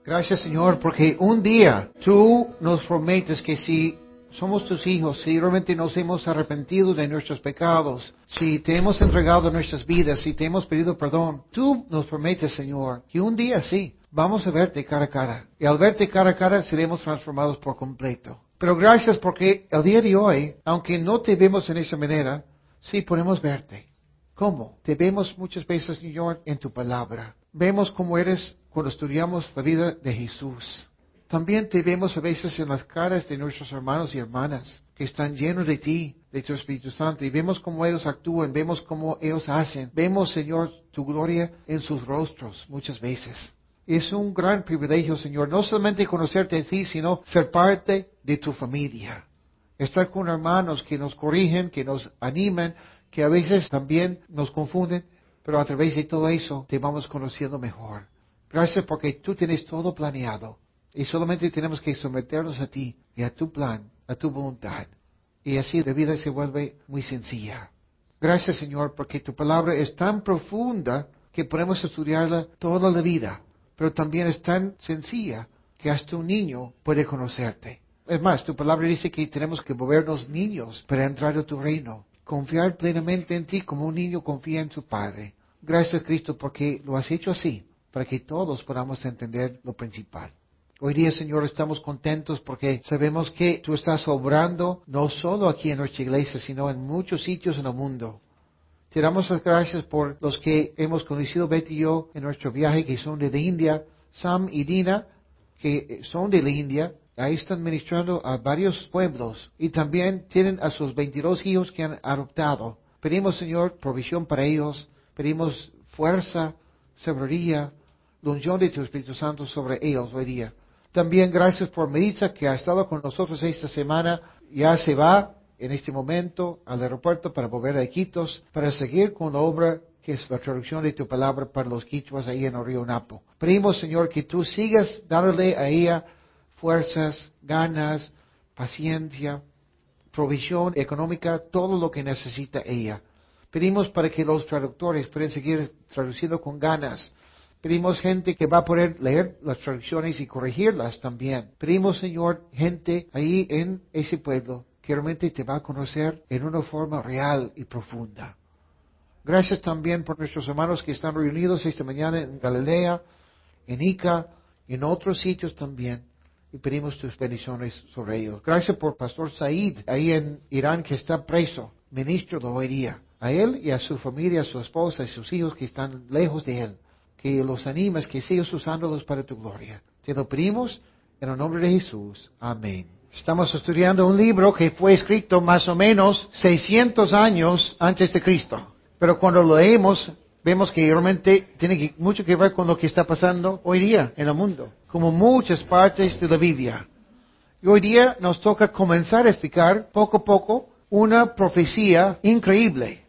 Gracias, Señor, porque un día tú nos prometes que si somos tus hijos, si realmente nos hemos arrepentido de nuestros pecados, si te hemos entregado nuestras vidas, si te hemos pedido perdón, tú nos prometes, Señor, que un día sí, vamos a verte cara a cara. Y al verte cara a cara seremos transformados por completo. Pero gracias porque el día de hoy, aunque no te vemos en esa manera, sí podemos verte. ¿Cómo? Te vemos muchas veces, Señor, en tu palabra. Vemos cómo eres cuando estudiamos la vida de Jesús. También te vemos a veces en las caras de nuestros hermanos y hermanas que están llenos de ti, de tu Espíritu Santo, y vemos cómo ellos actúan, vemos cómo ellos hacen. Vemos, Señor, tu gloria en sus rostros muchas veces. Es un gran privilegio, Señor, no solamente conocerte a ti, sino ser parte de tu familia. Estar con hermanos que nos corrigen, que nos animan, que a veces también nos confunden, pero a través de todo eso te vamos conociendo mejor. Gracias porque tú tienes todo planeado y solamente tenemos que someternos a ti y a tu plan, a tu voluntad. Y así la vida se vuelve muy sencilla. Gracias, Señor, porque tu palabra es tan profunda que podemos estudiarla toda la vida, pero también es tan sencilla que hasta un niño puede conocerte. Es más, tu palabra dice que tenemos que volvernos niños para entrar a tu reino. Confiar plenamente en ti como un niño confía en su padre. Gracias, Cristo, porque lo has hecho así, para que todos podamos entender lo principal. Hoy día, Señor, estamos contentos porque sabemos que tú estás obrando no solo aquí en nuestra iglesia, sino en muchos sitios en el mundo. Te damos las gracias por los que hemos conocido, Betty y yo, en nuestro viaje, que son de la India, Sam y Dina, que son de la India. Ahí están ministrando a varios pueblos y también tienen a sus 22 hijos que han adoptado. Pedimos, Señor, provisión para ellos. Pedimos fuerza, sabiduría, la unción de tu Espíritu Santo sobre ellos hoy día. También gracias por Melissa, que ha estado con nosotros esta semana. Ya se va en este momento al aeropuerto para volver a Iquitos, para seguir con la obra que es la traducción de tu palabra para los quichuas ahí en el río Napo. Pedimos, Señor, que tú sigas dándole a ella fuerzas, ganas, paciencia, provisión económica, todo lo que necesita ella. Pedimos para que los traductores puedan seguir traduciendo con ganas. Pedimos gente que va a poder leer las traducciones y corregirlas también. Pedimos, Señor, gente ahí en ese pueblo que realmente te va a conocer en una forma real y profunda. Gracias también por nuestros hermanos que están reunidos esta mañana en Galilea, en Ica y en otros sitios también. Y pedimos tus bendiciones sobre ellos. Gracias por Pastor Said, ahí en Irán, que está preso, ministro de hoy día. A él y a su familia, a su esposa y sus hijos que están lejos de él. Que los animes, que sigas usándolos para tu gloria. Te lo pedimos en el nombre de Jesús. Amén. Estamos estudiando un libro que fue escrito más o menos 600 años antes de Cristo. Pero cuando lo leemos, vemos que realmente tiene mucho que ver con lo que está pasando hoy día en el mundo, como muchas partes de la Biblia. Y hoy día nos toca comenzar a explicar poco a poco una profecía increíble.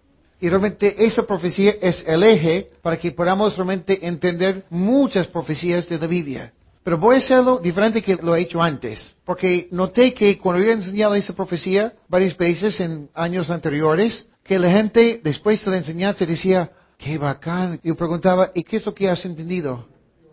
Y realmente esa profecía es el eje para que podamos realmente entender muchas profecías de la Biblia. Pero voy a hacerlo diferente que lo he hecho antes. Porque noté que cuando yo he enseñado esa profecía varias veces en años anteriores, que la gente después de la enseñanza decía, ¡qué bacán! Y yo preguntaba, ¿y qué es lo que has entendido?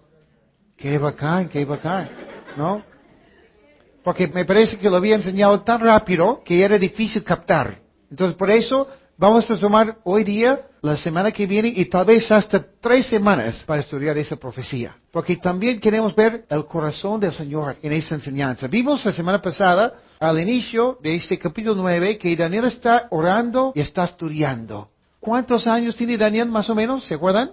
¡Qué bacán, qué bacán! ¿No? Porque me parece que lo había enseñado tan rápido que era difícil captar. Entonces por eso vamos a tomar hoy día, la semana que viene y tal vez hasta 3 semanas para estudiar esa profecía. Porque también queremos ver el corazón del Señor en esa enseñanza. Vimos la semana pasada, al inicio de este capítulo 9, que Daniel está orando y está estudiando. ¿Cuántos años tiene Daniel más o menos? ¿Se acuerdan?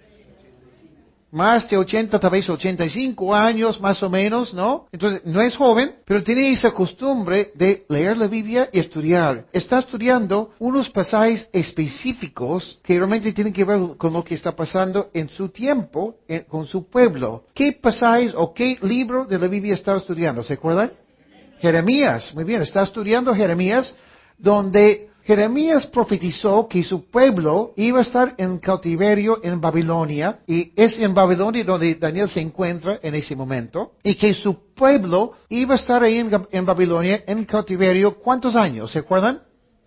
Más de 80, tal vez 85 años más o menos, ¿no? Entonces, no es joven, pero tiene esa costumbre de leer la Biblia y estudiar. Está estudiando unos pasajes específicos que realmente tienen que ver con lo que está pasando en su tiempo, con su pueblo. ¿Qué pasajes o qué libro de la Biblia está estudiando? ¿Se acuerdan? Jeremías. Muy bien, está estudiando Jeremías, donde Jeremías profetizó que su pueblo iba a estar en cautiverio en Babilonia, y es en Babilonia donde Daniel se encuentra en ese momento, y que su pueblo iba a estar ahí en Babilonia en cautiverio. ¿Cuántos años? ¿Se acuerdan?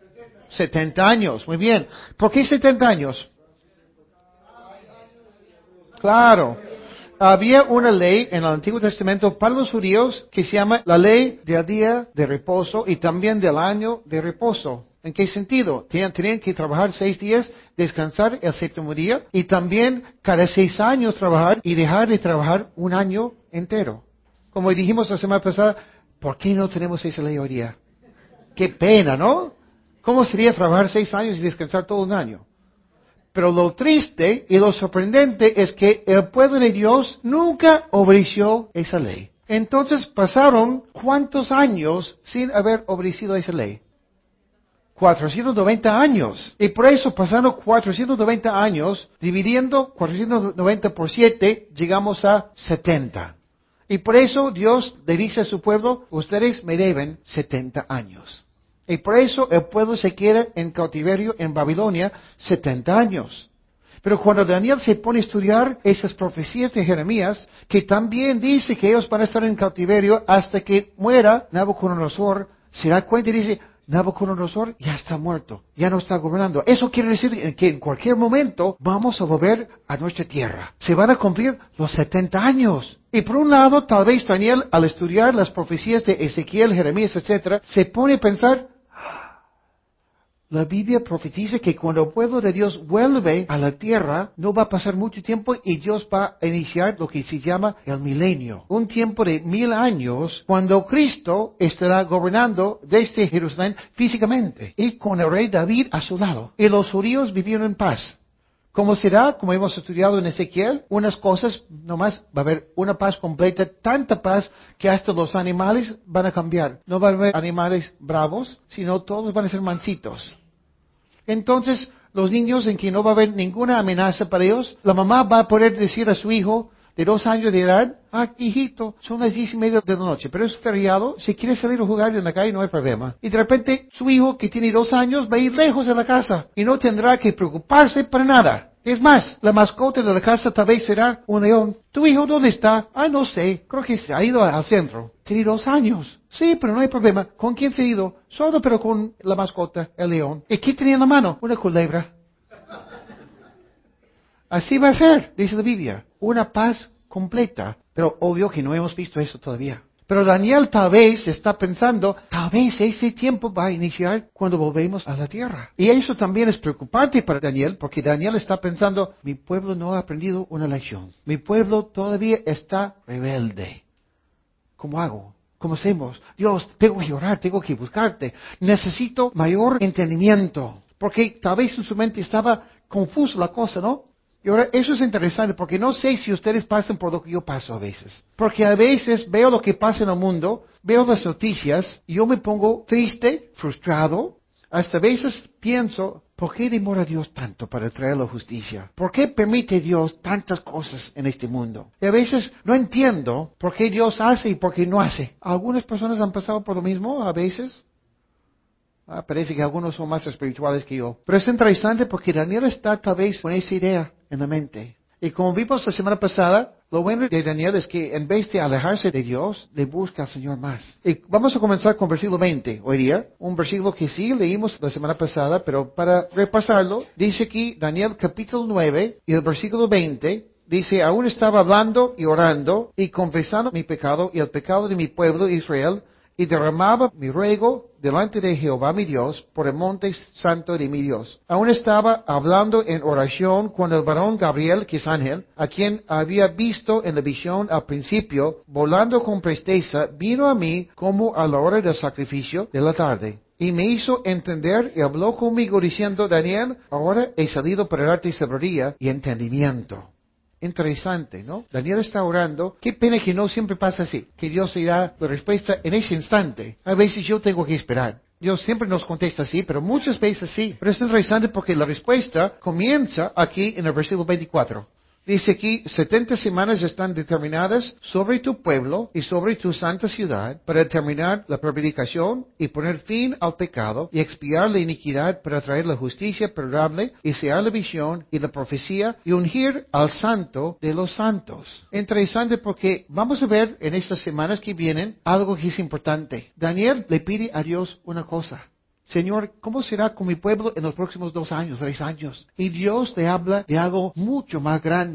70 años. Muy bien. ¿Por qué 70 años? Claro. Había una ley en el Antiguo Testamento para los judíos que se llama la ley del día de reposo y también del año de reposo. ¿En qué sentido? Tenían que trabajar 6 días, descansar el séptimo día y también cada 6 años trabajar y dejar de trabajar un año entero. Como dijimos la semana pasada, ¿por qué no tenemos esa ley hoy día? Qué pena, ¿no? ¿Cómo sería trabajar 6 años y descansar todo un año? Pero lo triste y lo sorprendente es que el pueblo de Dios nunca obedeció esa ley. Entonces pasaron ¿cuántos años sin haber obedecido esa ley? 490 años. Y por eso, pasando 490 años, dividiendo 490 por 7, llegamos a 70. Y por eso Dios le dice a su pueblo, ustedes me deben 70 años. Y por eso el pueblo se queda en cautiverio en Babilonia 70 años. Pero cuando Daniel se pone a estudiar esas profecías de Jeremías, que también dice que ellos van a estar en cautiverio hasta que muera Nabucodonosor, se da cuenta y dice, Nabucodonosor ya está muerto, ya no está gobernando. Eso quiere decir que en cualquier momento vamos a volver a nuestra tierra. Se van a cumplir los 70 años. Y por un lado, tal vez Daniel, al estudiar las profecías de Ezequiel, Jeremías, etc., se pone a pensar, la Biblia profetiza que cuando el pueblo de Dios vuelve a la tierra, no va a pasar mucho tiempo y Dios va a iniciar lo que se llama el milenio. Un tiempo de 1000 años cuando Cristo estará gobernando desde Jerusalén físicamente y con el rey David a su lado. Y los judíos vivieron en paz. ¿Cómo será? Como hemos estudiado en Ezequiel, unas cosas, nomás va a haber una paz completa, tanta paz que hasta los animales van a cambiar. No va a haber animales bravos, sino todos van a ser mansitos. Entonces, los niños en que no va a haber ninguna amenaza para ellos, la mamá va a poder decir a su hijo de 2 años de edad, hijito, son las 10:30 de la noche, pero es feriado, si quiere salir a jugar en la calle no hay problema. Y de repente, su hijo que tiene 2 años va a ir lejos de la casa y no tendrá que preocuparse para nada. Es más, la mascota de la casa tal vez será un león. ¿Tu hijo dónde está? No sé, creo que se ha ido al centro. Tiene 2 años. Sí, pero no hay problema. ¿Con quién se ha ido? Solo pero con la mascota, el león. ¿Y qué tenía en la mano? Una culebra. Así va a ser, dice la Biblia. Una paz completa. Pero obvio que no hemos visto eso todavía. Pero Daniel tal vez está pensando, tal vez ese tiempo va a iniciar cuando volvemos a la tierra. Y eso también es preocupante para Daniel, porque Daniel está pensando, mi pueblo no ha aprendido una lección. Mi pueblo todavía está rebelde. ¿Cómo hago? ¿Cómo hacemos? Dios, tengo que orar, tengo que buscarte. Necesito mayor entendimiento. Porque tal vez en su mente estaba confusa la cosa, ¿no? Y ahora, eso es interesante porque no sé si ustedes pasan por lo que yo paso a veces. Porque a veces veo lo que pasa en el mundo, veo las noticias y yo me pongo triste, frustrado. Hasta a veces pienso, ¿por qué demora Dios tanto para traer la justicia? ¿Por qué permite Dios tantas cosas en este mundo? Y a veces no entiendo por qué Dios hace y por qué no hace. Algunas personas han pasado por lo mismo a veces. Parece que algunos son más espirituales que yo. Pero es interesante porque Daniel está tal vez con esa idea en la mente. Y como vimos la semana pasada, lo bueno de Daniel es que en vez de alejarse de Dios, le busca al Señor más. Y vamos a comenzar con versículo 20 hoy día. Un versículo que sí leímos la semana pasada, pero para repasarlo, dice aquí Daniel capítulo 9 y el versículo 20. Dice, aún estaba hablando y orando y confesando mi pecado y el pecado de mi pueblo Israel, y derramaba mi ruego delante de Jehová mi Dios por el monte santo de mi Dios. Aún estaba hablando en oración cuando el varón Gabriel, que es ángel, a quien había visto en la visión al principio, volando con presteza, vino a mí como a la hora del sacrificio de la tarde. Y me hizo entender y habló conmigo diciendo, Daniel, ahora he salido para darte sabiduría y entendimiento. Interesante, ¿no? Daniel está orando. Qué pena que no siempre pasa así, que Dios dirá la respuesta en ese instante. A veces yo tengo que esperar. Dios siempre nos contesta así, pero muchas veces sí. Pero es interesante porque la respuesta comienza aquí en el versículo 24. Dice aquí, 70 semanas están determinadas sobre tu pueblo y sobre tu santa ciudad para determinar la prevaricación y poner fin al pecado y expiar la iniquidad para traer la justicia perdurable y sellar la visión y la profecía y ungir al santo de los santos. Interesante porque vamos a ver en estas semanas que vienen algo que es importante. Daniel le pide a Dios una cosa. Señor, ¿cómo será con mi pueblo en los próximos 2 años, 3 años? Y Dios le habla de algo mucho más grande,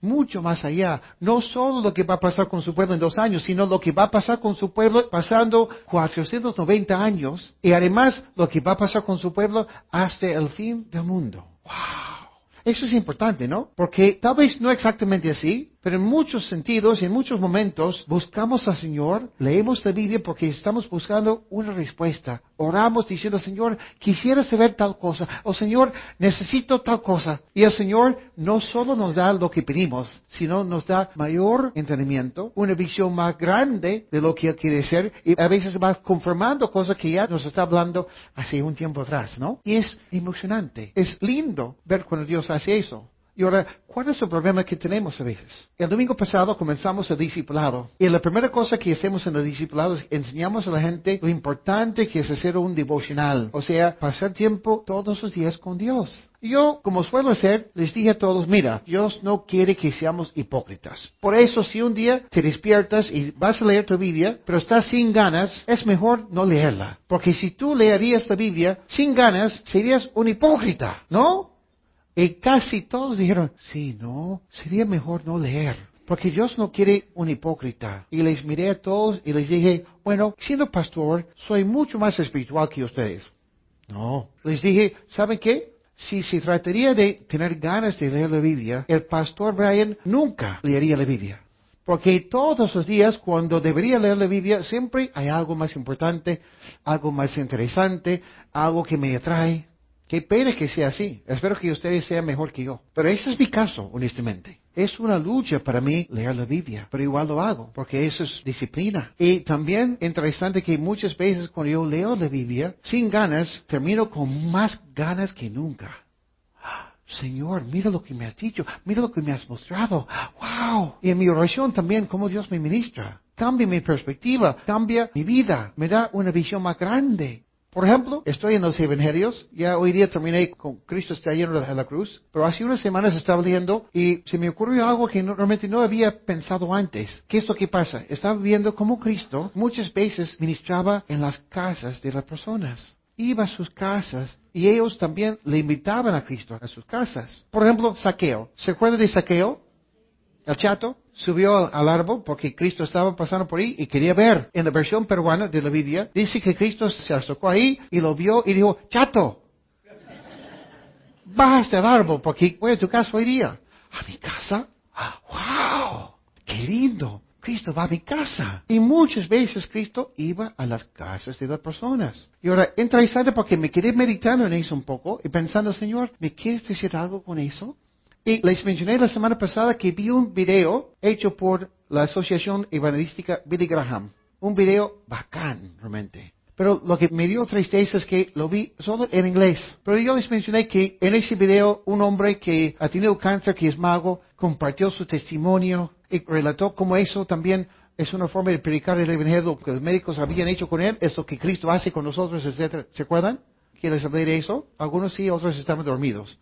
mucho más allá. No solo lo que va a pasar con su pueblo en 2 años, sino lo que va a pasar con su pueblo pasando 490 años. Y además lo que va a pasar con su pueblo hasta el fin del mundo. ¡Wow! Eso es importante, ¿no? Porque tal vez no exactamente así, pero en muchos sentidos, en muchos momentos, buscamos al Señor, leemos la Biblia porque estamos buscando una respuesta. Oramos diciendo, Señor, quisiera saber tal cosa, o Señor, necesito tal cosa. Y el Señor no solo nos da lo que pedimos, sino nos da mayor entendimiento, una visión más grande de lo que Él quiere hacer, y a veces va confirmando cosas que ya nos está hablando hace un tiempo atrás, ¿no? Y es emocionante, es lindo ver cuando Dios hace eso. Y ahora, ¿cuál es el problema que tenemos a veces? El domingo pasado comenzamos el discipulado. Y la primera cosa que hacemos en el discipulado es enseñamos a la gente lo importante que es hacer un devocional. O sea, pasar tiempo todos los días con Dios. Y yo, como suelo hacer, les dije a todos, mira, Dios no quiere que seamos hipócritas. Por eso, si un día te despiertas y vas a leer tu Biblia, pero estás sin ganas, es mejor no leerla. Porque si tú leerías la Biblia sin ganas, serías un hipócrita, ¿no? Y casi todos dijeron, sí, no, sería mejor no leer, porque Dios no quiere un hipócrita. Y les miré a todos y les dije, bueno, siendo pastor, soy mucho más espiritual que ustedes. No. Les dije, ¿saben qué? Si se trataría de tener ganas de leer la Biblia, el pastor Brian nunca leería la Biblia. Porque todos los días, cuando debería leer la Biblia, siempre hay algo más importante, algo más interesante, algo que me atrae. Qué pena que sea así. Espero que ustedes sean mejor que yo. Pero ese es mi caso, honestamente. Es una lucha para mí leer la Biblia, pero igual lo hago, porque eso es disciplina. Y también interesante que muchas veces cuando yo leo la Biblia, sin ganas, termino con más ganas que nunca. Señor, mira lo que me has dicho, mira lo que me has mostrado. ¡Wow! Y en mi oración también, cómo Dios me ministra. Cambia mi perspectiva, cambia mi vida, me da una visión más grande. Por ejemplo, estoy en los Evangelios, ya hoy día terminé con Cristo está lleno de la cruz, pero hace unas semanas estaba leyendo y se me ocurrió algo que normalmente no había pensado antes. ¿Qué es lo que pasa? Estaba viendo cómo Cristo muchas veces ministraba en las casas de las personas. Iba a sus casas y ellos también le invitaban a Cristo a sus casas. Por ejemplo, Zaqueo. ¿Se acuerdan de Zaqueo? El chato subió al árbol porque Cristo estaba pasando por ahí y quería ver. En la versión peruana de la Biblia dice que Cristo se acercó ahí y lo vio y dijo, chato, baja del árbol porque voy a tu casa hoy día. ¿A mi casa? ¡Wow! ¡Qué lindo! Cristo va a mi casa. Y muchas veces Cristo iba a las casas de las personas. Y ahora, interesante porque me quedé meditando en eso un poco y pensando, Señor, ¿me quieres decir algo con eso? Y les mencioné la semana pasada que vi un video hecho por la Asociación Evangelística Billy Graham. Un video bacán, realmente. Pero lo que me dio tristeza es que lo vi solo en inglés. Pero yo les mencioné que en ese video un hombre que ha tenido cáncer, que es mago, compartió su testimonio y relató cómo eso también es una forma de predicar el evangelio. Lo que los médicos habían hecho con él es lo que Cristo hace con nosotros, etc. ¿Se acuerdan? ¿Que les hablé de eso? Algunos sí, otros estaban dormidos.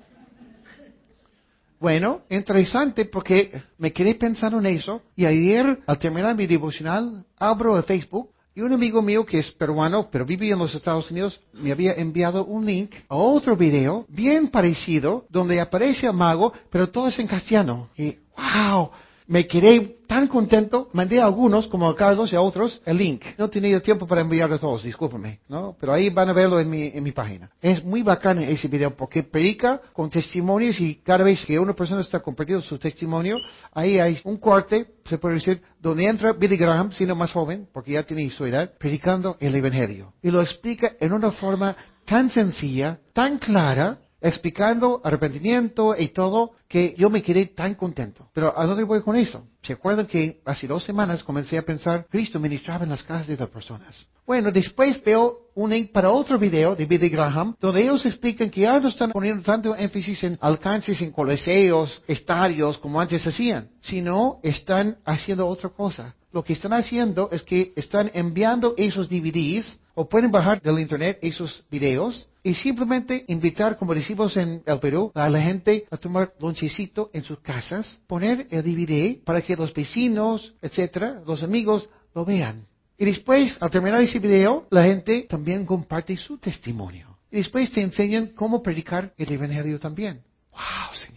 Bueno, interesante porque me quedé pensando en eso y ayer al terminar mi devocional abro el Facebook y un amigo mío que es peruano pero vive en los Estados Unidos me había enviado un link a otro video bien parecido donde aparece el mago pero todo es en castellano y wow, me quedé tan contento, mandé a algunos, como a Carlos y a otros, el link. No he tenido tiempo para enviar a todos, discúlpame, ¿no? Pero ahí van a verlo en mi página. Es muy bacán ese video porque predica con testimonios y cada vez que una persona está compartiendo su testimonio, ahí hay un corte, se puede decir, donde entra Billy Graham, siendo más joven, porque ya tiene su edad, predicando el Evangelio. Y lo explica en una forma tan sencilla, tan clara, explicando arrepentimiento y todo, que yo me quedé tan contento. Pero ¿a dónde voy con eso? ¿Se acuerdan que hace 2 semanas comencé a pensar, Cristo ministraba en las casas de las personas? Bueno, después veo un link para otro video de Billy Graham, donde ellos explican que ya no están poniendo tanto énfasis en alcances en coliseos, estadios, como antes hacían, sino están haciendo otra cosa. Lo que están haciendo es que están enviando esos DVDs, o pueden bajar del internet esos videos, y simplemente invitar, como decimos en el Perú, a la gente a tomar lonchecito en sus casas, poner el DVD para que los vecinos, etcétera, los amigos, lo vean. Y después, al terminar ese video, la gente también comparte su testimonio. Y después te enseñan cómo predicar el Evangelio también. ¡Wow, Señor!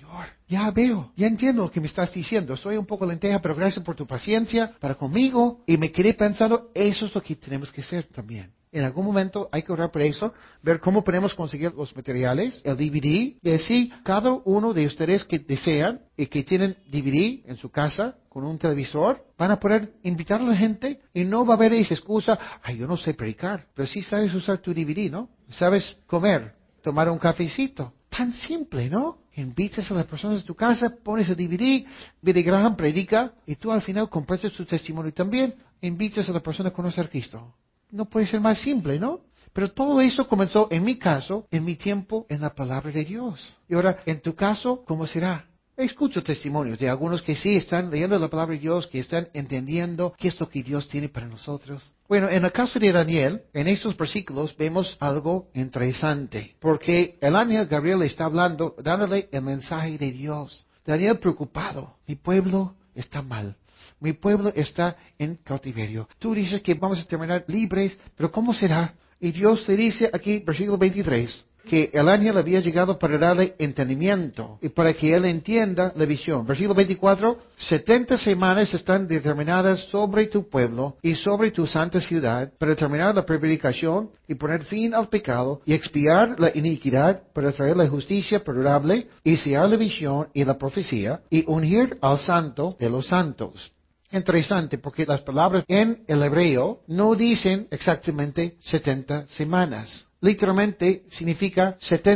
Ya veo, ya entiendo lo que me estás diciendo. Soy un poco lenteja, pero gracias por tu paciencia para conmigo. Y me quedé pensando, eso es lo que tenemos que hacer también. En algún momento hay que orar por eso, ver cómo podemos conseguir los materiales, el DVD, y así cada uno de ustedes que desean y que tienen DVD en su casa con un televisor, van a poder invitar a la gente y no va a haber esa excusa, ay, yo no sé predicar, pero sí sabes usar tu DVD, ¿no? Sabes comer, tomar un cafecito. Tan simple, ¿no? Invitas a las personas de tu casa, pones el DVD, Billy Graham predica, y tú al final compartes tu testimonio también, invitas a la persona a conocer a Cristo. No puede ser más simple, ¿no? Pero todo eso comenzó, en mi caso, en mi tiempo, en la palabra de Dios. Y ahora, en tu caso, ¿cómo será? Escucho testimonios de algunos que sí están leyendo la palabra de Dios, que están entendiendo qué es lo que Dios tiene para nosotros. Bueno, en el caso de Daniel, en estos versículos vemos algo interesante, porque el ángel Gabriel está hablando, dándole el mensaje de Dios. Daniel preocupado, mi pueblo está mal. Mi pueblo está en cautiverio. Tú dices que vamos a terminar libres, pero ¿cómo será? Y Dios te dice aquí, versículo 23, que el ángel había llegado para darle entendimiento y para que él entienda la visión. Versículo 24, 70 semanas están determinadas sobre tu pueblo y sobre tu santa ciudad para terminar la prevaricación y poner fin al pecado y expiar la iniquidad para traer la justicia perdurable y sellar la visión y la profecía y ungir al santo de los santos. Interesante, porque las palabras en el hebreo no dicen exactamente 70 semanas. Literalmente significa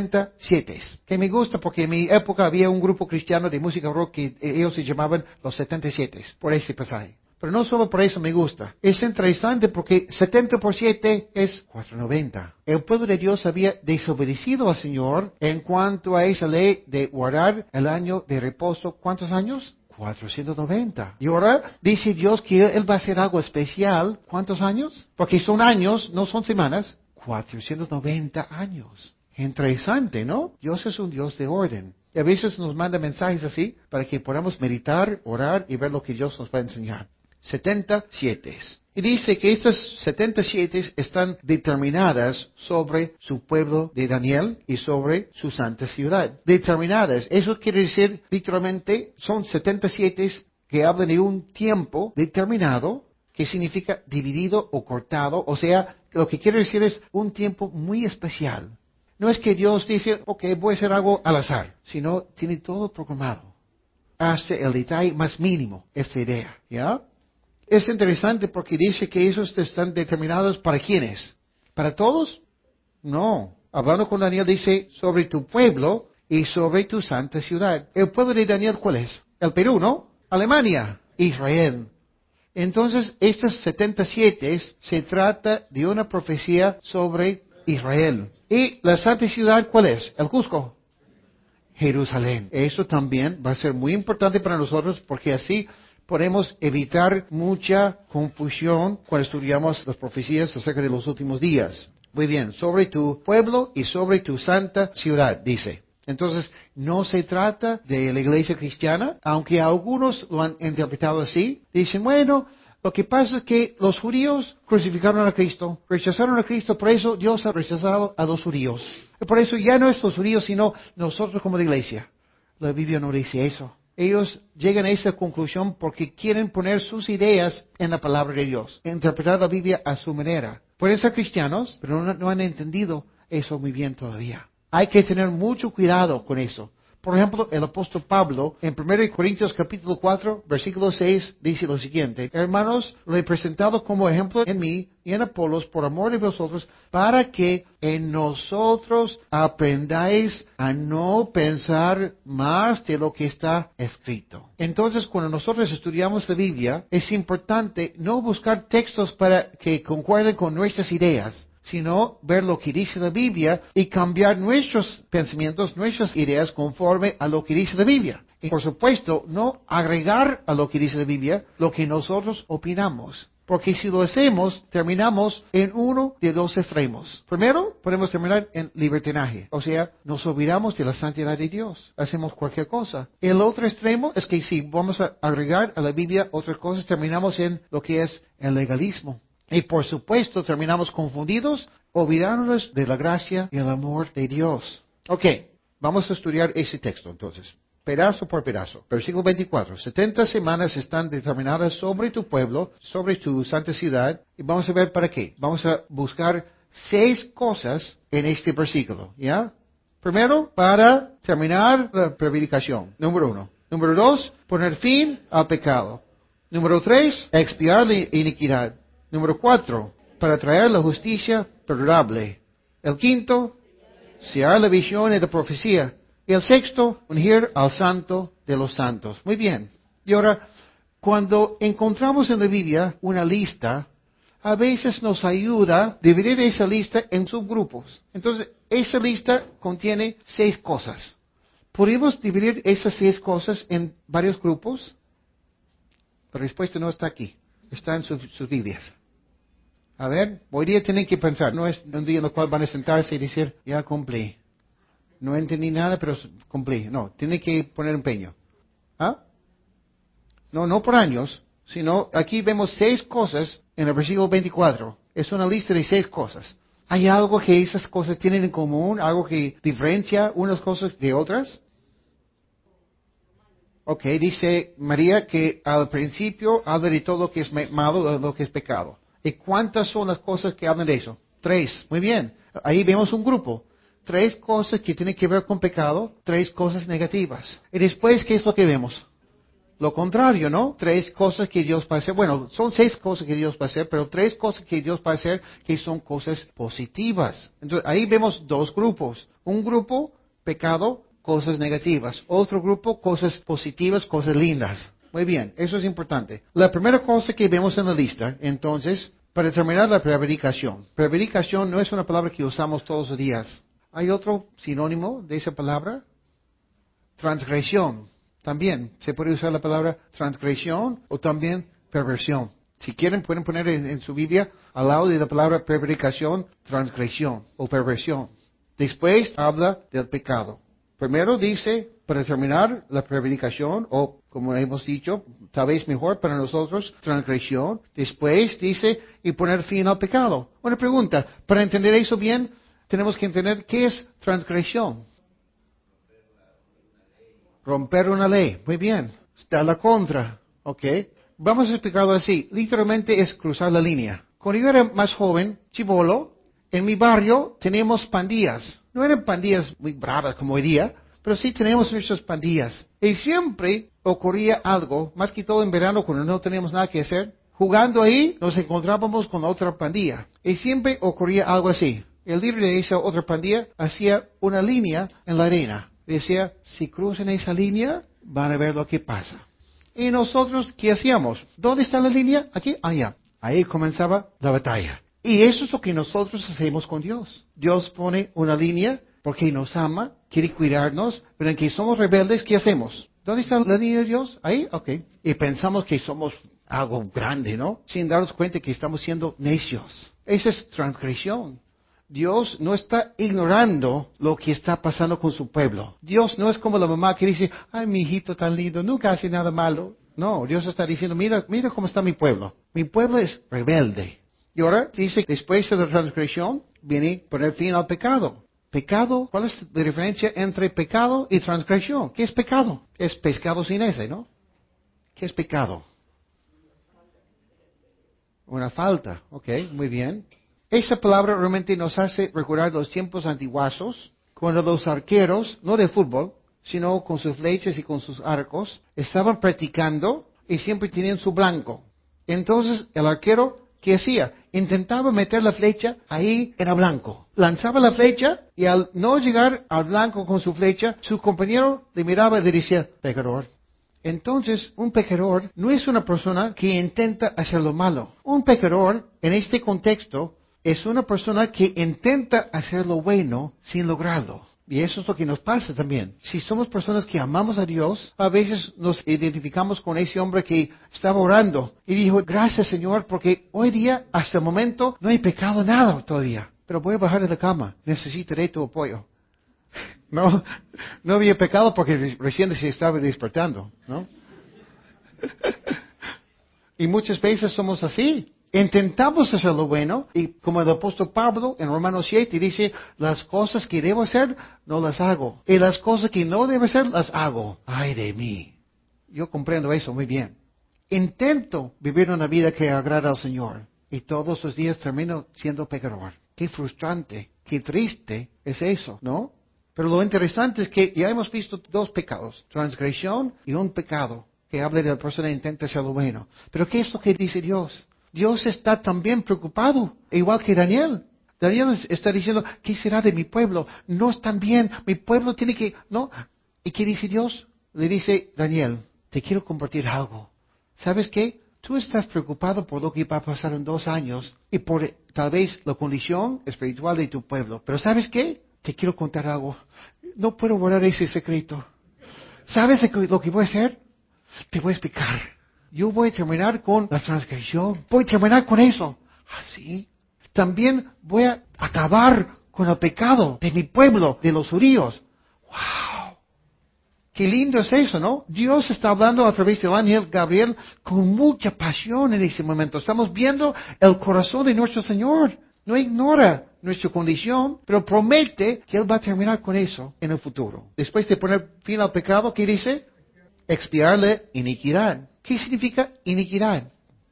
77. Que me gusta porque en mi época había un grupo cristiano de música rock que ellos se llamaban los 77, por ese pasaje. Pero no solo por eso me gusta. Es interesante porque 70 por 7 es 490. El pueblo de Dios había desobedecido al Señor en cuanto a esa ley de guardar el año de reposo. ¿Cuántos años? 490. Y ahora dice Dios que Él va a hacer algo especial. ¿Cuántos años? Porque son años, no son semanas. 490 años. Interesante, ¿no? Dios es un Dios de orden. Y a veces nos manda mensajes así para que podamos meditar, orar y ver lo que Dios nos va a enseñar. 77. Y dice que estas 77 están determinadas sobre su pueblo de Daniel y sobre su santa ciudad. Determinadas. Eso quiere decir, literalmente, son 77 que hablan de un tiempo determinado, que significa dividido o cortado. O sea, lo que quiere decir es un tiempo muy especial. No es que Dios dice, ok, voy a hacer algo al azar, sino tiene todo programado. Hasta el detalle más mínimo, esta idea, ¿ya? Es interesante porque dice que esos están determinados para quiénes. ¿Para todos? No. Hablando con Daniel dice sobre tu pueblo y sobre tu santa ciudad. ¿El pueblo de Daniel cuál es? El Perú, ¿no? Alemania. Israel. Entonces, estos 77 se trata de una profecía sobre Israel. ¿Y la santa ciudad cuál es? El Cusco. Jerusalén. Eso también va a ser muy importante para nosotros porque así podemos evitar mucha confusión cuando estudiamos las profecías acerca de los últimos días. Muy bien, sobre tu pueblo y sobre tu santa ciudad, dice. Entonces, no se trata de la iglesia cristiana, aunque algunos lo han interpretado así. Dicen, bueno, lo que pasa es que los judíos crucificaron a Cristo, rechazaron a Cristo, por eso Dios ha rechazado a los judíos. Y por eso ya no es los judíos, sino nosotros como la iglesia. La Biblia no dice eso. Ellos llegan a esa conclusión porque quieren poner sus ideas en la palabra de Dios, interpretar la Biblia a su manera. Pueden ser cristianos, pero no han entendido eso muy bien todavía. Hay que tener mucho cuidado con eso. Por ejemplo, el apóstol Pablo, en 1 Corintios capítulo 4, versículo 6, dice lo siguiente: Hermanos, lo he presentado como ejemplo en mí y en Apolos por amor de vosotros, para que en nosotros aprendáis a no pensar más de lo que está escrito. Entonces, cuando nosotros estudiamos la Biblia, es importante no buscar textos para que concuerden con nuestras ideas, sino ver lo que dice la Biblia y cambiar nuestros pensamientos, nuestras ideas conforme a lo que dice la Biblia. Y por supuesto, no agregar a lo que dice la Biblia lo que nosotros opinamos. Porque si lo hacemos, terminamos en uno de dos extremos. Primero, podemos terminar en libertinaje. O sea, nos olvidamos de la santidad de Dios. Hacemos cualquier cosa. El otro extremo es que si vamos a agregar a la Biblia otras cosas, terminamos en lo que es el legalismo. Y por supuesto terminamos confundidos, olvidándonos de la gracia y el amor de Dios. Ok, vamos a estudiar ese texto entonces. pedazo por pedazo. Versículo 24. 70 semanas están determinadas sobre tu pueblo, sobre tu santa ciudad. Y vamos a ver para qué. Vamos a buscar 6 cosas en este versículo. ¿Ya? Primero, para terminar la prevaricación. Número 1. Número 2, poner fin al pecado. Número 3, expiar la iniquidad. Número 4, para traer la justicia perdurable. El quinto, sellar la visión y la profecía. Y el sexto, ungir al santo de los santos. Muy bien. Y ahora, cuando encontramos en la Biblia una lista, a veces nos ayuda a dividir esa lista en subgrupos. Entonces, esa lista contiene 6 cosas. ¿Podemos dividir esas 6 cosas en varios grupos? La respuesta no está aquí. Está en sus Biblias. A ver, hoy día tienen que pensar. No es un día en el cual van a sentarse y decir, ya cumplí. No entendí nada, pero cumplí. No, tiene que poner empeño. ¿Ah? No por años, sino aquí vemos 6 cosas en el versículo 24. Es una lista de 6 cosas. ¿Hay algo que esas cosas tienen en común? ¿Algo que diferencia unas cosas de otras? Ok, dice María que al principio habla de todo lo que es malo, lo que es pecado. ¿Y cuántas son las cosas que hablan de eso? 3. Muy bien. Ahí vemos un grupo. 3 cosas que tienen que ver con pecado, 3 cosas negativas. Y después, ¿qué es lo que vemos? Lo contrario, ¿no? 3 cosas que Dios va a hacer. Bueno, son 6 cosas que Dios va a hacer, pero 3 cosas que Dios va a hacer que son cosas positivas. Entonces, ahí vemos 2 grupos. Un grupo, pecado, cosas negativas. Otro grupo, cosas positivas, cosas lindas. Muy bien, eso es importante. La primera cosa que vemos en la lista, entonces, para terminar la prevaricación. Prevaricación no es una palabra que usamos todos los días. ¿Hay otro sinónimo de esa palabra? Transgresión. También se puede usar la palabra transgresión o también perversión. Si quieren, pueden poner en su Biblia al lado de la palabra prevaricación, transgresión o perversión. Después habla del pecado. Primero dice, para terminar la prevaricación, o como hemos dicho, tal vez mejor para nosotros, transgresión. Después dice, y poner fin al pecado. Una pregunta, para entender eso bien, tenemos que entender qué es transgresión. Romper una ley. Muy bien. Está a la contra. Ok. Vamos a explicarlo así. Literalmente es cruzar la línea. Cuando yo era más joven, chibolo, en mi barrio teníamos pandillas. No eran pandillas muy bravas como hoy día, pero sí teníamos nuestras pandillas. Y siempre ocurría algo, más que todo en verano cuando no teníamos nada que hacer. Jugando ahí, nos encontrábamos con otra pandilla. Y siempre ocurría algo así. El líder de esa otra pandilla hacía una línea en la arena. Decía, si cruzan esa línea, van a ver lo que pasa. Y nosotros, ¿qué hacíamos? ¿Dónde está la línea? Aquí, allá. Ahí comenzaba la batalla. Y eso es lo que nosotros hacemos con Dios. Dios pone una línea porque nos ama, quiere cuidarnos, pero en que somos rebeldes, ¿qué hacemos? ¿Dónde está la línea de Dios? Ahí, ok. Y pensamos que somos algo grande, ¿no? Sin darnos cuenta que estamos siendo necios. Esa es transgresión. Dios no está ignorando lo que está pasando con su pueblo. Dios no es como la mamá que dice, ay, mi hijito tan lindo, nunca hace nada malo. No, Dios está diciendo, mira cómo está mi pueblo. Mi pueblo es rebelde. Y ahora dice, después de la transgresión, viene poner fin al pecado. Pecado, ¿cuál es la diferencia entre pecado y transgresión? ¿Qué es pecado? Es pescado sin ese, ¿no? ¿Qué es pecado? Una falta. Ok, muy bien. Esa palabra realmente nos hace recordar los tiempos antiguos, cuando los arqueros, no de fútbol, sino con sus flechas y con sus arcos, estaban practicando y siempre tenían su blanco. Entonces, el arquero, ¿qué hacía? Intentaba meter la flecha ahí en el blanco. Lanzaba la flecha y al no llegar al blanco con su flecha, su compañero le miraba y le decía, pecador. Entonces, un pecador no es una persona que intenta hacer lo malo. Un pecador, en este contexto, es una persona que intenta hacer lo bueno sin lograrlo. Y eso es lo que nos pasa también. Si somos personas que amamos a Dios, a veces nos identificamos con ese hombre que estaba orando y dijo, gracias Señor, porque hoy día, hasta el momento, no he pecado nada todavía. Pero voy a bajar de la cama. Necesitaré tu apoyo. No había pecado porque recién se estaba despertando, ¿no? Y muchas veces somos así. Intentamos hacer lo bueno y como el apóstol Pablo en Romanos 7 dice, las cosas que debo hacer no las hago y las cosas que no debo hacer las hago. Ay de mí. Yo comprendo eso muy bien. Intento vivir una vida que agrada al Señor y todos los días termino siendo pecador. Qué frustrante, qué triste es eso, ¿no? Pero lo interesante es que ya hemos visto dos pecados, transgresión y un pecado que habla de la persona que intenta hacer lo bueno. Pero ¿qué es lo que dice Dios? Dios está también preocupado, igual que Daniel. Daniel está diciendo, ¿qué será de mi pueblo? No están bien, mi pueblo tiene que, ¿no? ¿Y qué dice Dios? Le dice, Daniel, te quiero compartir algo. ¿Sabes qué? Tú estás preocupado por lo que va a pasar en 2 años y por tal vez la condición espiritual de tu pueblo. Pero ¿sabes qué? Te quiero contar algo. No puedo guardar ese secreto. ¿Sabes lo que voy a hacer? Te voy a explicar. Yo voy a terminar con la transgresión. Voy a terminar con eso. ¿Así? También voy a acabar con el pecado de mi pueblo, de los judíos. ¡Wow! Qué lindo es eso, ¿no? Dios está hablando a través del ángel Gabriel con mucha pasión en ese momento. Estamos viendo el corazón de nuestro Señor. No ignora nuestra condición, pero promete que Él va a terminar con eso en el futuro. Después de poner fin al pecado, ¿qué dice? Expiar la iniquidad. ¿Qué significa iniquidad?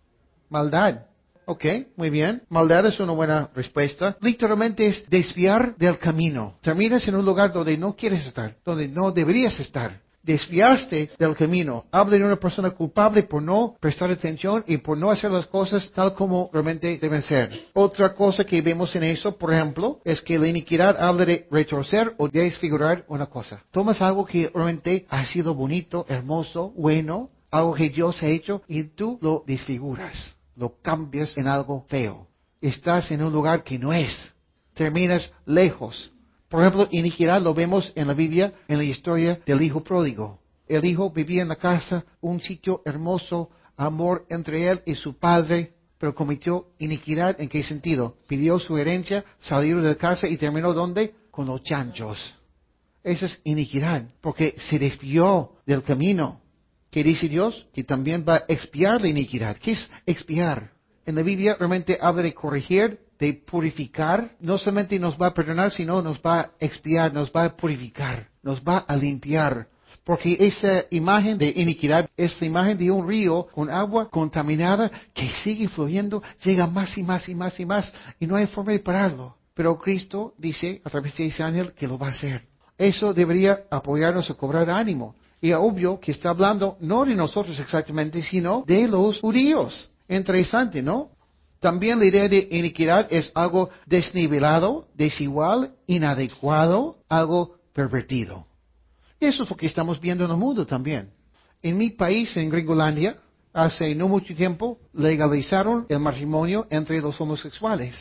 Maldad. Ok, muy bien. Maldad es una buena respuesta. Literalmente es desviar del camino. Terminas en un lugar donde no quieres estar, donde no deberías estar. Desviaste del camino. Habla de una persona culpable por no prestar atención y por no hacer las cosas tal como realmente deben ser. Otra cosa que vemos en eso, por ejemplo, es que la iniquidad habla de retorcer o desfigurar una cosa. Tomas algo que realmente ha sido bonito, hermoso, bueno, algo que Dios ha hecho y tú lo desfiguras. Lo cambias en algo feo. Estás en un lugar que no es. Terminas lejos. Por ejemplo, iniquidad lo vemos en la Biblia, en la historia del hijo pródigo. El hijo vivía en la casa, un sitio hermoso, amor entre él y su padre, pero cometió iniquidad. ¿En qué sentido? Pidió su herencia, salió de la casa y terminó ¿dónde? Con los chanchos. Esa es iniquidad, porque se desvió del camino. ¿Qué dice Dios? Que también va a expiar la iniquidad. ¿Qué es expiar? En la Biblia realmente habla de corregir, de purificar. No solamente nos va a perdonar, sino nos va a expiar, nos va a purificar, nos va a limpiar. Porque esa imagen de iniquidad es la imagen de un río con agua contaminada que sigue fluyendo, llega más y más y más y más, y no hay forma de pararlo. Pero Cristo dice a través de ese ángel que lo va a hacer. Eso debería apoyarnos a cobrar ánimo. Y obvio que está hablando no de nosotros exactamente, sino de los judíos. Interesante, ¿no? También la idea de iniquidad es algo desnivelado, desigual, inadecuado, algo pervertido. Y eso es lo que estamos viendo en el mundo también. En mi país, en Gringolandia, hace no mucho tiempo, legalizaron el matrimonio entre los homosexuales.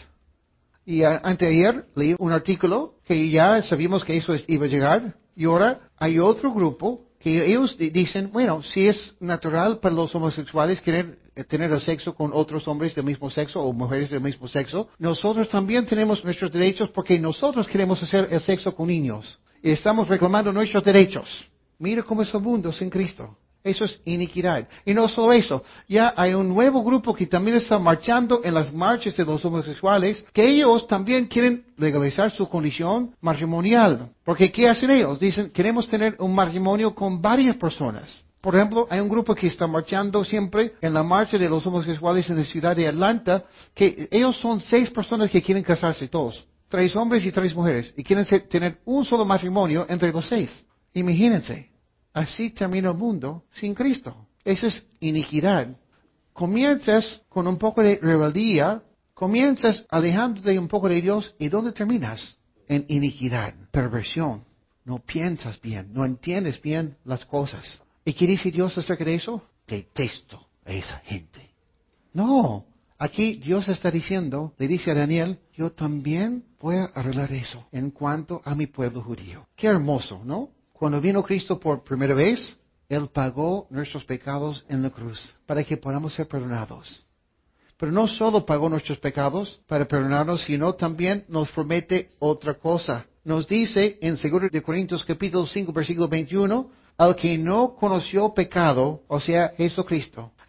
Y anteayer leí un artículo que ya sabíamos que eso iba a llegar. Y ahora hay otro grupo que ellos dicen, bueno, si es natural para los homosexuales querer tener el sexo con otros hombres del mismo sexo o mujeres del mismo sexo, nosotros también tenemos nuestros derechos porque nosotros queremos hacer el sexo con niños. Y estamos reclamando nuestros derechos. Mira cómo es el mundo sin Cristo. Eso es iniquidad. Y no solo eso, ya hay un nuevo grupo que también está marchando en las marchas de los homosexuales, que ellos también quieren legalizar su condición matrimonial. Porque ¿qué hacen ellos? Dicen, queremos tener un matrimonio con varias personas. Por ejemplo, hay un grupo que está marchando siempre en la marcha de los homosexuales en la ciudad de Atlanta, que ellos son 6 personas que quieren casarse todos. 3 hombres y 3 mujeres. Y quieren tener un solo matrimonio entre los 6. Imagínense. Así termina el mundo sin Cristo. Eso es iniquidad. Comienzas con un poco de rebeldía, comienzas alejándote un poco de Dios, ¿y dónde terminas? En iniquidad, perversión. No piensas bien, no entiendes bien las cosas. ¿Y qué dice Dios acerca de eso? Detesto a esa gente. No, aquí Dios está diciendo, le dice a Daniel, yo también voy a arreglar eso en cuanto a mi pueblo judío. Qué hermoso, ¿no? Cuando vino Cristo por primera vez, Él pagó nuestros pecados en la cruz para que podamos ser perdonados. Pero no solo pagó nuestros pecados para perdonarnos, sino también nos promete otra cosa. Nos dice en 2 Corintios capítulo 5, versículo 21, al que no conoció pecado, o sea, Jesucristo.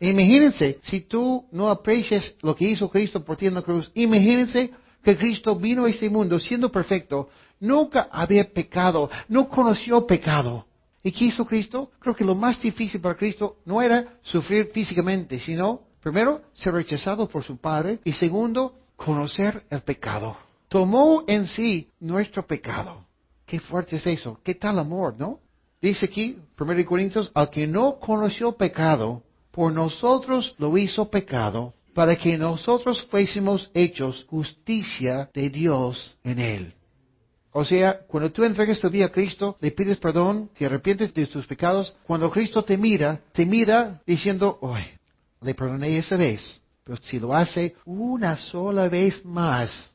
Imagínense, si tú no aprecias lo que hizo Cristo por ti en la cruz, imagínense que Cristo vino a este mundo siendo perfecto, nunca había pecado, no conoció pecado. ¿Y qué hizo Cristo? Creo que lo más difícil para Cristo no era sufrir físicamente, sino, primero, ser rechazado por su Padre, y segundo, conocer el pecado. Tomó en sí nuestro pecado. Qué fuerte es eso, qué tal amor, ¿no? Dice aquí, 1 Corintios, al que no conoció pecado, por nosotros lo hizo pecado, para que nosotros fuésemos hechos justicia de Dios en él. O sea, cuando tú entregas tu vida a Cristo, le pides perdón, te arrepientes de tus pecados, cuando Cristo te mira diciendo, ¡ay! Le perdoné esa vez, pero si lo hace una sola vez más,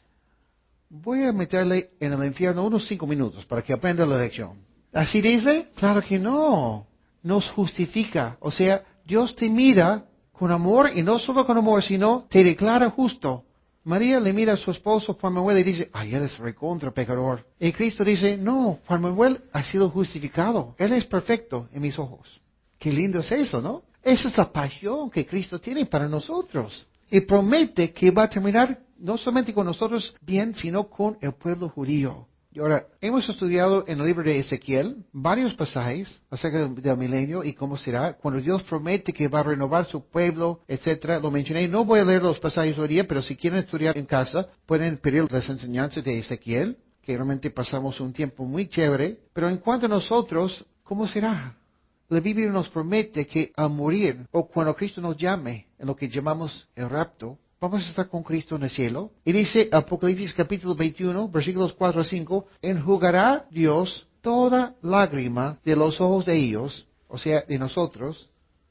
voy a meterle en el infierno unos 5 minutos para que aprenda la lección. ¿Así dice? Claro que no. Nos justifica. O sea, Dios te mira con amor, y no solo con amor, sino te declara justo. María le mira a su esposo Juan Manuel y dice, ay, él es recontra pecador. Y Cristo dice, no, Juan Manuel ha sido justificado. Él es perfecto en mis ojos. Qué lindo es eso, ¿no? Esa es la pasión que Cristo tiene para nosotros. Y promete que va a terminar no solamente con nosotros bien, sino con el pueblo judío. Y ahora, hemos estudiado en el libro de Ezequiel varios pasajes acerca del milenio y cómo será, cuando Dios promete que va a renovar su pueblo, etcétera. Lo mencioné, no voy a leer los pasajes hoy día, pero si quieren estudiar en casa, pueden pedir las enseñanzas de Ezequiel, que realmente pasamos un tiempo muy chévere. Pero en cuanto a nosotros, ¿cómo será? La Biblia nos promete que al morir, o cuando Cristo nos llame, en lo que llamamos el rapto, vamos a estar con Cristo en el cielo. Y dice Apocalipsis capítulo 21, versículos 4 a 5, enjugará Dios toda lágrima de los ojos de ellos, o sea, de nosotros,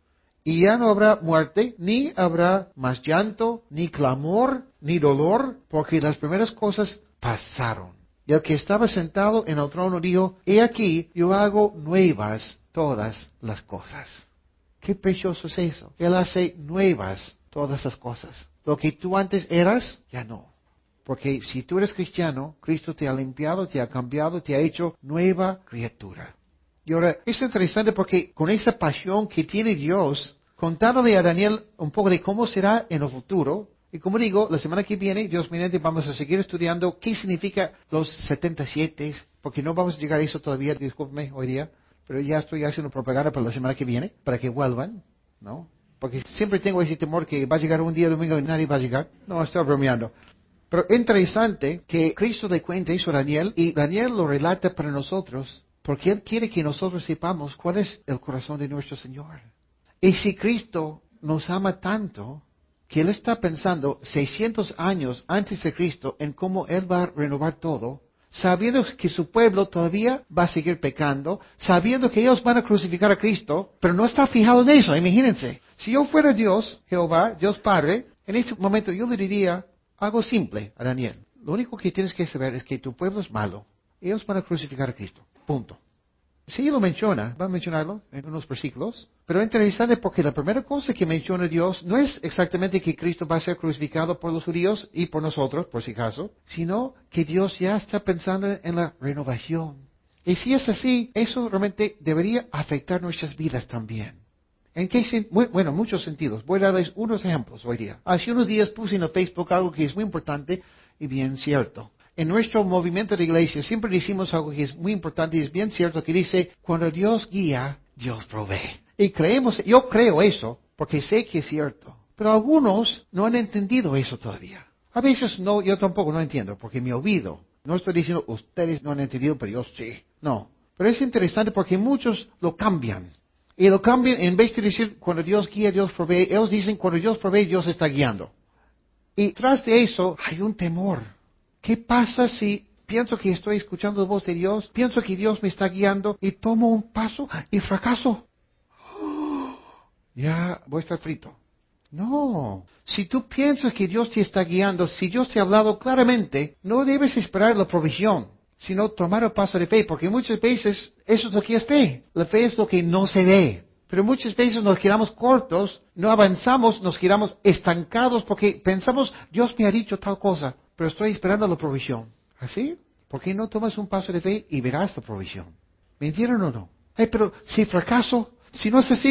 y ya no habrá muerte, ni habrá más llanto, ni clamor, ni dolor, porque las primeras cosas pasaron. Y el que estaba sentado en el trono dijo, he aquí, yo hago nuevas todas las cosas. Qué precioso es eso. Él hace nuevas todas las cosas. Lo que tú antes eras, ya no. Porque si tú eres cristiano, Cristo te ha limpiado, te ha cambiado, te ha hecho nueva criatura. Y ahora, es interesante porque con esa pasión que tiene Dios, contándole a Daniel un poco de cómo será en el futuro, y como digo, la semana que viene, Dios mediante, vamos a seguir estudiando qué significa los 77, porque no vamos a llegar a eso todavía, discúlpeme, hoy día, pero ya estoy haciendo propaganda para la semana que viene, para que vuelvan, ¿no? Porque siempre tengo ese temor que va a llegar un día domingo y nadie va a llegar. No, estoy bromeando. Pero interesante que Cristo le cuenta eso a Daniel, y Daniel lo relata para nosotros, porque Él quiere que nosotros sepamos cuál es el corazón de nuestro Señor. Y si Cristo nos ama tanto, que Él está pensando 600 años antes de Cristo en cómo Él va a renovar todo, sabiendo que su pueblo todavía va a seguir pecando, sabiendo que ellos van a crucificar a Cristo, pero no está fijado en eso, imagínense. Si yo fuera Dios, Jehová, Dios Padre, en este momento yo le diría algo simple a Daniel. Lo único que tienes que saber es que tu pueblo es malo. Ellos van a crucificar a Cristo. Punto. Sí lo menciona, va a mencionarlo en unos versículos, pero es interesante porque la primera cosa que menciona Dios no es exactamente que Cristo va a ser crucificado por los judíos y por nosotros, por si acaso, sino que Dios ya está pensando en la renovación. Y si es así, eso realmente debería afectar nuestras vidas también. ¿En qué sentido? Bueno, muchos sentidos. Voy a darles unos ejemplos hoy día. Hace unos días puse en el Facebook algo que es muy importante y bien cierto. En nuestro movimiento de iglesia siempre decimos algo que es muy importante y es bien cierto, que dice, cuando Dios guía, Dios provee. Y yo creo eso, porque sé que es cierto. Pero algunos no han entendido eso todavía. A veces no, yo tampoco no entiendo, porque me olvido. No estoy diciendo, ustedes no han entendido, pero yo sí. No. Pero es interesante porque muchos lo cambian. Y lo cambian, en vez de decir, cuando Dios guía, Dios provee, ellos dicen, cuando Dios provee, Dios está guiando. Y tras de eso, hay un temor. ¿Qué pasa si pienso que estoy escuchando la voz de Dios, pienso que Dios me está guiando y tomo un paso y fracaso? Ya voy a estar frito. No. Si tú piensas que Dios te está guiando, si Dios te ha hablado claramente, no debes esperar la provisión, sino tomar el paso de fe, porque muchas veces eso es lo que es fe. La fe es lo que no se ve. Pero muchas veces nos quedamos cortos, no avanzamos, nos quedamos estancados porque pensamos, Dios me ha dicho tal cosa, pero estoy esperando la provisión. ¿Así? ¿Por qué no tomas un paso de fe y verás la provisión? ¿Me entienden o no? Pero si fracaso, si no es así,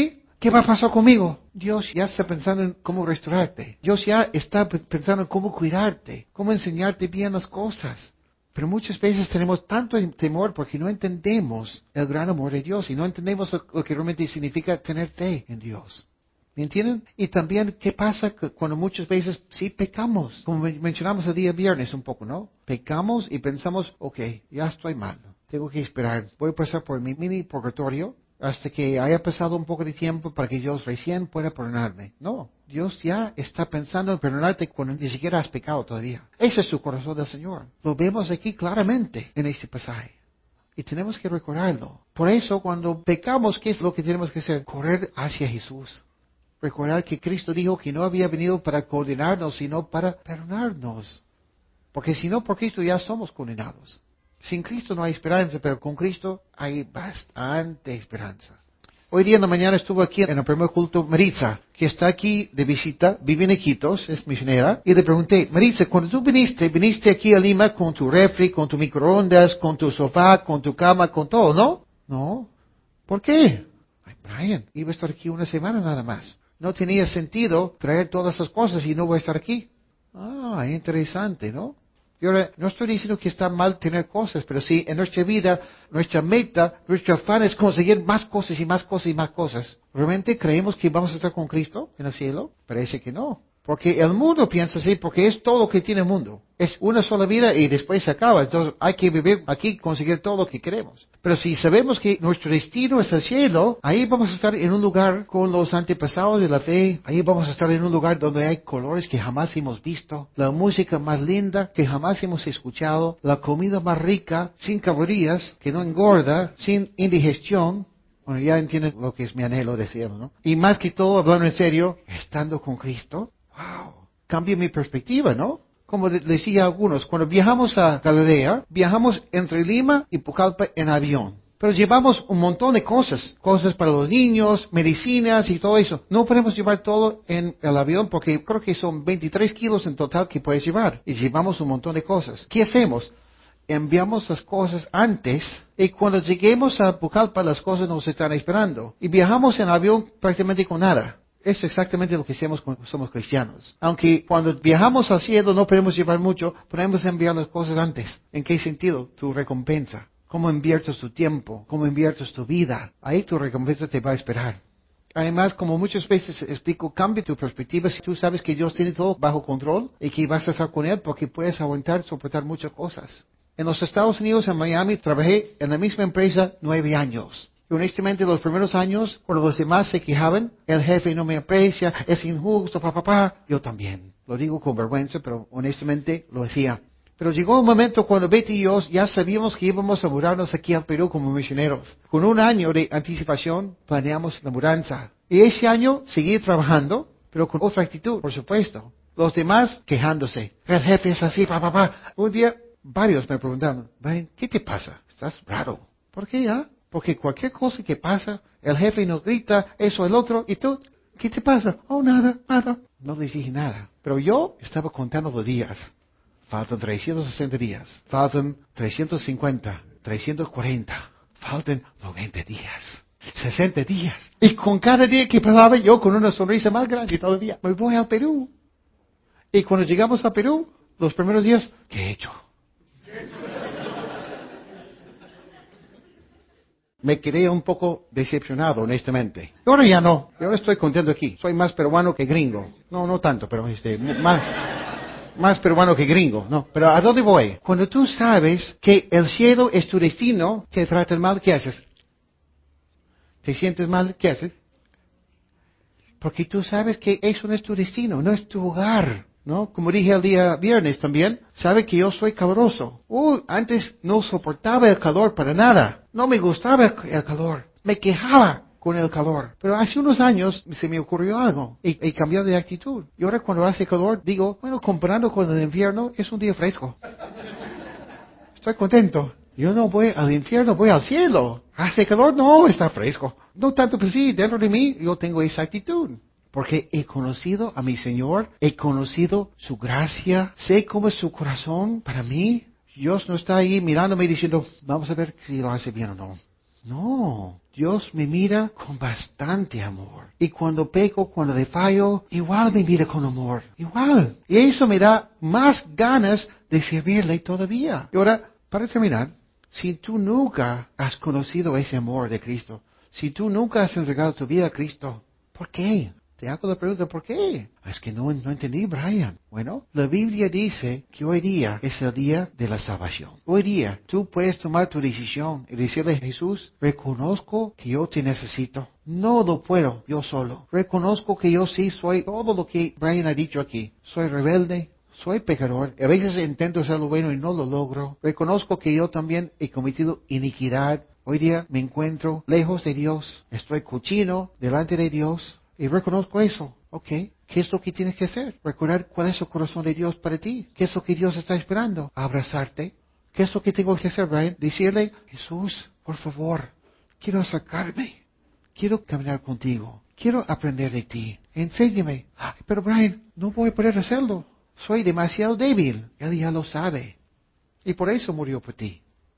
¿Qué va a pasar conmigo? Dios ya está pensando en cómo restaurarte. Dios ya está pensando en cómo cuidarte, cómo enseñarte bien las cosas. Pero muchas veces tenemos tanto temor porque no entendemos el gran amor de Dios y no entendemos lo que realmente significa tener fe en Dios. ¿Me entienden? Y también, ¿qué pasa cuando muchas veces sí pecamos? Como mencionamos el día viernes un poco, ¿no? Pecamos y pensamos, ok, ya estoy mal. Tengo que esperar. Voy a pasar por mi mini purgatorio hasta que haya pasado un poco de tiempo para que Dios recién pueda perdonarme. No, Dios ya está pensando en perdonarte cuando ni siquiera has pecado todavía. Ese es su corazón del Señor. Lo vemos aquí claramente en este pasaje. Y tenemos que recordarlo. Por eso, cuando pecamos, ¿qué es lo que tenemos que hacer? Correr hacia Jesús. Recordar que Cristo dijo que no había venido para condenarnos, sino para perdonarnos. Porque si no, por Cristo ya somos condenados. Sin Cristo no hay esperanza, pero con Cristo hay bastante esperanza. Hoy día en la mañana estuvo aquí en el primer culto Maritza, que está aquí de visita, vive en Iquitos, es misionera, y le pregunté, Maritza, cuando tú viniste aquí a Lima con tu refri, con tu microondas, con tu sofá, con tu cama, con todo, ¿no? No. ¿Por qué? Ay, Brian, iba a estar aquí una semana nada más. No tenía sentido traer todas esas cosas y no voy a estar aquí. Ah, interesante, ¿no? Y ahora, no estoy diciendo que está mal tener cosas, pero sí, en nuestra vida, nuestra meta, nuestro afán es conseguir más cosas y más cosas y más cosas. ¿Realmente creemos que vamos a estar con Cristo en el cielo? Parece que no. Porque el mundo piensa así, porque es todo lo que tiene el mundo. Es una sola vida y después se acaba. Entonces hay que vivir aquí, conseguir todo lo que queremos. Pero si sabemos que nuestro destino es el cielo, ahí vamos a estar en un lugar con los antepasados de la fe. Ahí vamos a estar en un lugar donde hay colores que jamás hemos visto. La música más linda que jamás hemos escuchado. La comida más rica, sin calorías, que no engorda, sin indigestión. Bueno, ya entienden lo que es mi anhelo de cielo, ¿no? Y más que todo, hablando en serio, estando con Cristo, wow, cambia mi perspectiva, ¿no? Como decía algunos, cuando viajamos a Galilea, viajamos entre Lima y Pucallpa en avión. Pero llevamos un montón de cosas, cosas para los niños, medicinas y todo eso. No podemos llevar todo en el avión porque creo que son 23 kilos en total que puedes llevar. Y llevamos un montón de cosas. ¿Qué hacemos? Enviamos las cosas antes y cuando lleguemos a Pucallpa las cosas nos están esperando. Y viajamos en avión prácticamente con nada. Es exactamente lo que hacemos cuando somos cristianos. Aunque cuando viajamos al cielo no podemos llevar mucho, podemos enviar las cosas antes. ¿En qué sentido? Tu recompensa. ¿Cómo inviertes tu tiempo? ¿Cómo inviertes tu vida? Ahí tu recompensa te va a esperar. Además, como muchas veces explico, cambia tu perspectiva si tú sabes que Dios tiene todo bajo control y que vas a estar con Él porque puedes aguantar, soportar muchas cosas. En los Estados Unidos, en Miami, trabajé en la misma empresa 9 años. Y honestamente, los primeros años, cuando los demás se quejaban, el jefe no me aprecia, es injusto, yo también. Lo digo con vergüenza, pero honestamente lo hacía. Pero llegó un momento cuando Betty y yo ya sabíamos que íbamos a mudarnos aquí al Perú como misioneros. Con un año de anticipación planeamos la mudanza. Y ese año seguí trabajando, pero con otra actitud, por supuesto. Los demás quejándose. El jefe es así, Un día varios me preguntaron, Brian, ¿qué te pasa? Estás raro. ¿Por qué ya? Porque cualquier cosa que pasa, el jefe nos grita, eso, el otro, y tú, ¿qué te pasa? Oh, nada, nada. No les dije nada. Pero yo estaba contando los días. Faltan 360 días. Faltan 350, 340. Faltan 90 días. 60 días. Y con cada día que pasaba yo con una sonrisa más grande todavía. Me voy al Perú. Y cuando llegamos a Perú, los primeros días, ¿qué he hecho? Me quedé un poco decepcionado, honestamente. Ahora ya no. Ahora estoy contento aquí. Soy más peruano que gringo. No, no tanto, pero más peruano que gringo. No, pero ¿a dónde voy? Cuando tú sabes que el cielo es tu destino, te tratan mal, ¿qué haces? ¿Te sientes mal? ¿Qué haces? Porque tú sabes que eso no es tu destino, no es tu hogar. ¿No? Como dije el día viernes también, sabe que yo soy caluroso. Antes no soportaba el calor para nada. No me gustaba el calor. Me quejaba con el calor. Pero hace unos años se me ocurrió algo y cambié de actitud. Y ahora cuando hace calor digo, bueno, comparando con el invierno, es un día fresco. Estoy contento. Yo no voy al infierno, voy al cielo. Hace calor, no, está fresco. No tanto, pues sí, dentro de mí yo tengo esa actitud. Porque he conocido a mi Señor, he conocido su gracia, sé cómo es su corazón para mí. Dios no está ahí mirándome y diciendo, vamos a ver si lo hace bien o no. No, Dios me mira con bastante amor. Y cuando peco, cuando le fallo, igual me mira con amor. Igual. Y eso me da más ganas de servirle todavía. Y ahora, para terminar, si tú nunca has conocido ese amor de Cristo, si tú nunca has entregado tu vida a Cristo, ¿por qué? Te hago la pregunta, ¿por qué? Es que no entendí, Brian. Bueno, la Biblia dice que hoy día es el día de la salvación. Hoy día tú puedes tomar tu decisión y decirle a Jesús, reconozco que yo te necesito. No lo puedo yo solo. Reconozco que yo sí soy todo lo que Brian ha dicho aquí. Soy rebelde. Soy pecador. A veces intento hacer lo bueno y no lo logro. Reconozco que yo también he cometido iniquidad. Hoy día me encuentro lejos de Dios. Estoy cochino delante de Dios. Y reconozco eso. Ok. ¿Qué es lo que tienes que hacer? Recordar cuál es el corazón de Dios para ti. ¿Qué es lo que Dios está esperando? Abrazarte. ¿Qué es lo que tengo que hacer, Brian? Decirle, Jesús, por favor, quiero acercarme. Quiero caminar contigo. Quiero aprender de ti. Enséñame. Pero Brian, no voy a poder hacerlo. Soy demasiado débil. Él ya lo sabe. Y por eso murió por ti.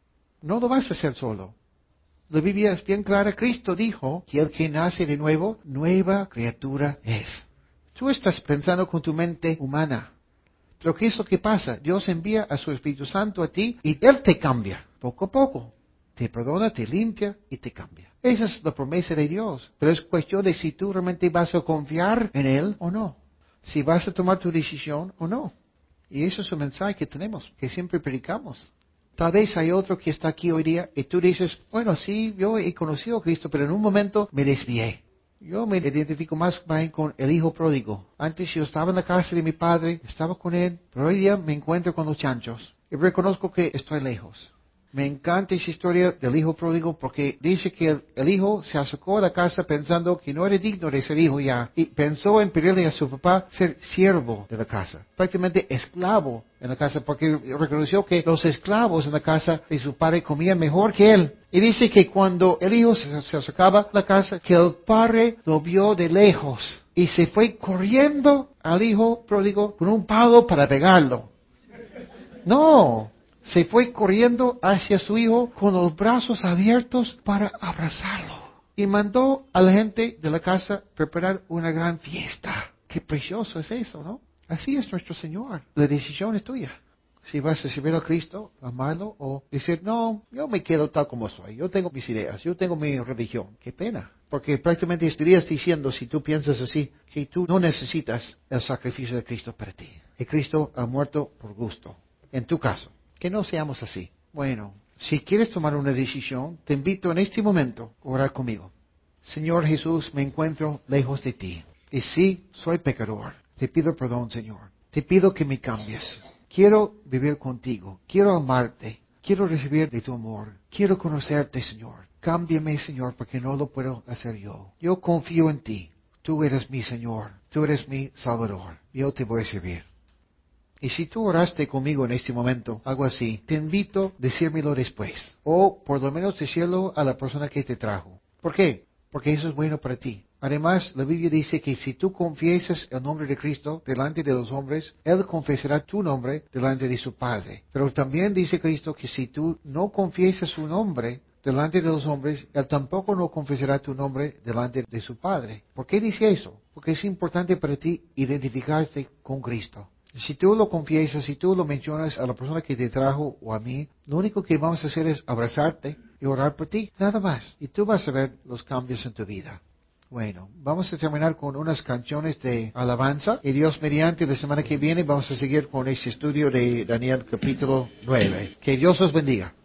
No lo vas a hacer solo. La Biblia es bien clara. Cristo dijo que el que nace de nuevo, nueva criatura es. Tú estás pensando con tu mente humana. Pero ¿qué es lo que pasa? Dios envía a su Espíritu Santo a ti y Él te cambia, poco a poco. Te perdona, te limpia y te cambia. Esa es la promesa de Dios. Pero es cuestión de si tú realmente vas a confiar en Él o no. Si vas a tomar tu decisión o no. Y eso es un mensaje que tenemos, que siempre predicamos. Tal vez hay otro que está aquí hoy día y tú dices, bueno, sí, yo he conocido a Cristo, pero en un momento me desvié. Yo me identifico más bien con el hijo pródigo. Antes yo estaba en la casa de mi padre, estaba con él, pero hoy día me encuentro con los chanchos y reconozco que estoy lejos. Me encanta esa historia del hijo pródigo porque dice que el hijo se acercó a la casa pensando que no era digno de ser hijo ya y pensó en pedirle a su papá ser siervo de la casa, prácticamente esclavo en la casa porque reconoció que los esclavos en la casa de su padre comían mejor que él. Y dice que cuando el hijo se acercaba a la casa, que el padre lo vio de lejos y se fue corriendo al hijo pródigo con un palo para pegarlo. No. Se fue corriendo hacia su hijo con los brazos abiertos para abrazarlo. Y mandó a la gente de la casa preparar una gran fiesta. Qué precioso es eso, ¿no? Así es nuestro Señor. La decisión es tuya. Si vas a servir a Cristo, amarlo, o decir, no, yo me quedo tal como soy. Yo tengo mis ideas, yo tengo mi religión. Qué pena. Porque prácticamente estarías diciendo, si tú piensas así, que tú no necesitas el sacrificio de Cristo para ti. Y Cristo ha muerto por gusto. En tu caso. Que no seamos así. Bueno, si quieres tomar una decisión, te invito en este momento a orar conmigo. Señor Jesús, me encuentro lejos de ti. Y sí, soy pecador. Te pido perdón, Señor. Te pido que me cambies. Quiero vivir contigo. Quiero amarte. Quiero recibir de tu amor. Quiero conocerte, Señor. Cámbiame, Señor, porque no lo puedo hacer yo. Yo confío en ti. Tú eres mi Señor. Tú eres mi Salvador. Yo te voy a servir. Y si tú oraste conmigo en este momento, algo así, te invito a decírmelo después. O por lo menos decirlo a la persona que te trajo. ¿Por qué? Porque eso es bueno para ti. Además, la Biblia dice que si tú confiesas el nombre de Cristo delante de los hombres, Él confesará tu nombre delante de su Padre. Pero también dice Cristo que si tú no confiesas su nombre delante de los hombres, Él tampoco no confesará tu nombre delante de su Padre. ¿Por qué dice eso? Porque es importante para ti identificarte con Cristo. Si tú lo confiesas, si tú lo mencionas a la persona que te trajo o a mí, lo único que vamos a hacer es abrazarte y orar por ti, nada más. Y tú vas a ver los cambios en tu vida. Bueno, vamos a terminar con unas canciones de alabanza. Y Dios mediante, la semana que viene vamos a seguir con este estudio de Daniel capítulo 9. Que Dios os bendiga.